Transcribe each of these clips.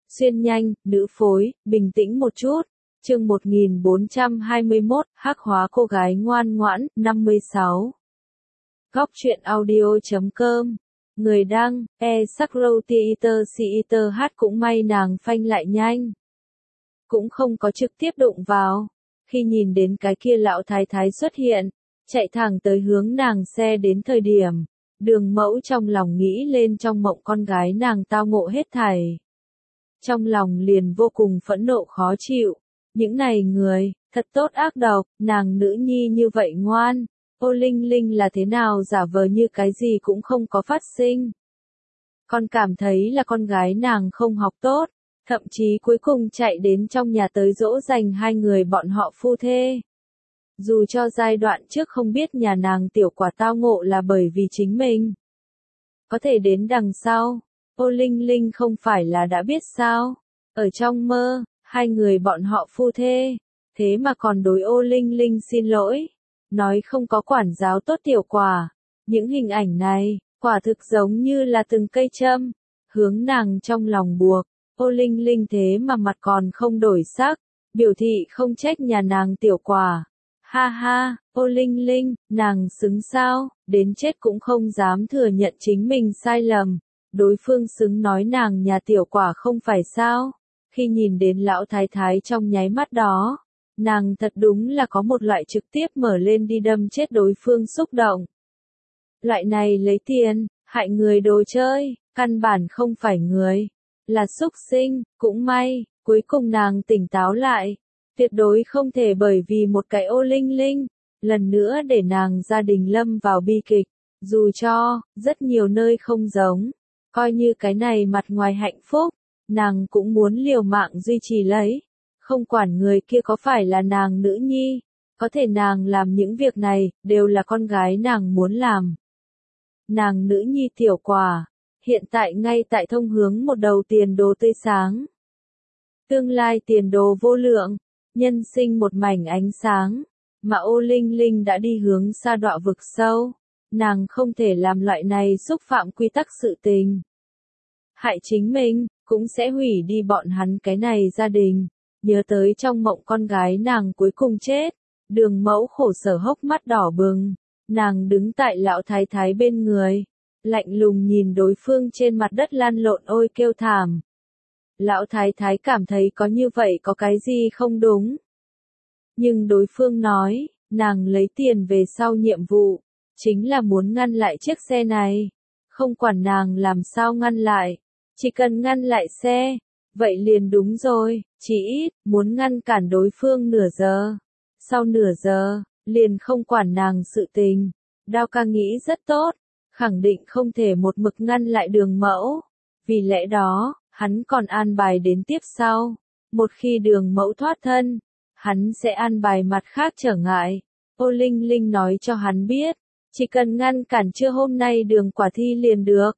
Xuyên nhanh, nữ phối, bình tĩnh một chút. Chương 1421, hắc hóa cô gái ngoan ngoãn, 56. Góc truyện audio.com. Người đăng, Sakrow Theater hát cũng may nàng phanh lại nhanh. Cũng không có trực tiếp đụng vào. Khi nhìn đến cái kia lão thái thái xuất hiện, chạy thẳng tới hướng nàng xe đến thời điểm, Đường Mẫu trong lòng nghĩ lên trong mộng con gái nàng tao ngộ hết thảy. Trong lòng liền vô cùng phẫn nộ khó chịu. Những này người, thật tốt ác độc, nàng nữ nhi như vậy ngoan. Ô Linh Linh là thế nào giả vờ như cái gì cũng không có phát sinh. Con cảm thấy là con gái nàng không học tốt, thậm chí cuối cùng chạy đến trong nhà tới dỗ dành hai người bọn họ phu thê. Dù cho giai đoạn trước không biết nhà nàng tiểu quả tao ngộ là bởi vì chính mình. Có thể đến đằng sau, Ô Linh Linh không phải là đã biết sao, ở trong mơ, hai người bọn họ phu thê, thế mà còn đối Ô Linh Linh xin lỗi, nói không có quản giáo tốt tiểu quả. Những hình ảnh này, quả thực giống như là từng cây châm, hướng nàng trong lòng buộc. Ô Linh Linh thế mà mặt còn không đổi sắc, biểu thị không trách nhà nàng tiểu quả. Ha ha, Ô Linh Linh, nàng xứng sao, đến chết cũng không dám thừa nhận chính mình sai lầm. Đối phương xứng nói nàng nhà tiểu quả không phải sao. Khi nhìn đến lão thái thái trong nháy mắt đó, nàng thật đúng là có một loại trực tiếp mở lên đi đâm chết đối phương xúc động. Loại này lấy tiền, hại người đồ chơi, căn bản không phải người, là súc sinh. Cũng may, cuối cùng nàng tỉnh táo lại, tuyệt đối không thể bởi vì một cái Ô Linh Linh, lần nữa để nàng gia đình lâm vào bi kịch. Dù cho, rất nhiều nơi không giống, coi như cái này mặt ngoài hạnh phúc, nàng cũng muốn liều mạng duy trì lấy. Không quản người kia có phải là nàng nữ nhi, có thể nàng làm những việc này, đều là con gái nàng muốn làm. Nàng nữ nhi tiểu quả, hiện tại ngay tại thông hướng một đầu tiền đồ tươi sáng. Tương lai tiền đồ vô lượng, nhân sinh một mảnh ánh sáng, mà Ô Linh Linh đã đi hướng sa đọa vực sâu. Nàng không thể làm loại này xúc phạm quy tắc sự tình. Hại chính mình, cũng sẽ hủy đi bọn hắn cái này gia đình. Nhớ tới trong mộng con gái nàng cuối cùng chết, Đường Mẫu khổ sở hốc mắt đỏ bừng. Nàng đứng tại lão thái thái bên người, lạnh lùng nhìn đối phương trên mặt đất lăn lộn ôi kêu thảm. Lão thái thái cảm thấy có như vậy có cái gì không đúng. Nhưng đối phương nói, nàng lấy tiền về sau nhiệm vụ, chính là muốn ngăn lại chiếc xe này. Không quản nàng làm sao ngăn lại, chỉ cần ngăn lại xe, vậy liền đúng rồi, chỉ ít, muốn ngăn cản đối phương nửa giờ. Sau nửa giờ, liền không quản nàng sự tình. Đao ca nghĩ rất tốt, khẳng định không thể một mực ngăn lại Đường Mẫu. Vì lẽ đó, hắn còn an bài đến tiếp sau. Một khi Đường Mẫu thoát thân, hắn sẽ an bài mặt khác trở ngại. Ô Linh Linh nói cho hắn biết, chỉ cần ngăn cản chưa hôm nay Đường Quả thi liền được.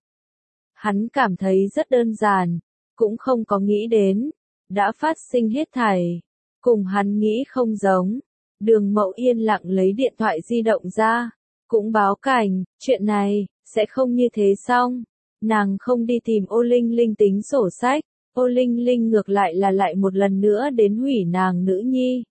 Hắn cảm thấy rất đơn giản, cũng không có nghĩ đến, đã phát sinh hết thảy. Cùng hắn nghĩ không giống. Đường Mẫu yên lặng lấy điện thoại di động ra, cũng báo cảnh, chuyện này, sẽ không như thế xong. Nàng không đi tìm Ô Linh Linh tính sổ sách, Ô Linh Linh ngược lại là lại một lần nữa đến hủy nàng nữ nhi.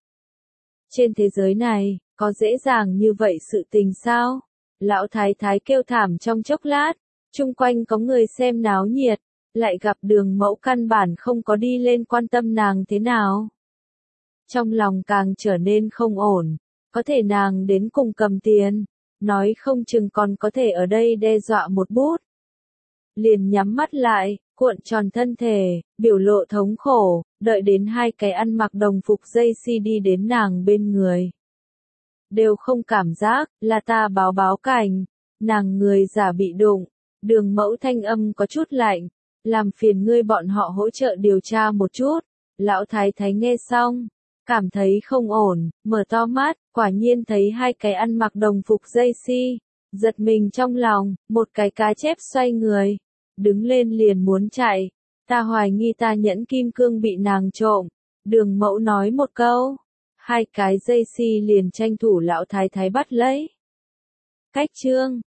Trên thế giới này, có dễ dàng như vậy sự tình sao? Lão thái thái kêu thảm trong chốc lát, chung quanh có người xem náo nhiệt, lại gặp Đường Mẫu căn bản không có đi lên quan tâm nàng thế nào. Trong lòng càng trở nên không ổn, có thể nàng đến cùng cầm tiền, nói không chừng còn có thể ở đây đe dọa một bút. Liền nhắm mắt lại, cuộn tròn thân thể, biểu lộ thống khổ, đợi đến hai cái ăn mặc đồng phục dây si đi đến nàng bên người. Đều không cảm giác, là ta báo cảnh, nàng người giả bị đụng, Đường Mẫu thanh âm có chút lạnh, làm phiền ngươi bọn họ hỗ trợ điều tra một chút. Lão thái thái nghe xong, cảm thấy không ổn, mở to mắt, quả nhiên thấy hai cái ăn mặc đồng phục dây si, giật mình trong lòng, một cái cá chép xoay người, đứng lên liền muốn chạy. Ta hoài nghi ta nhẫn kim cương bị nàng trộm. Đường Mẫu nói một câu, hai cái dây si liền tranh thủ lão thái thái bắt lấy. Cách chương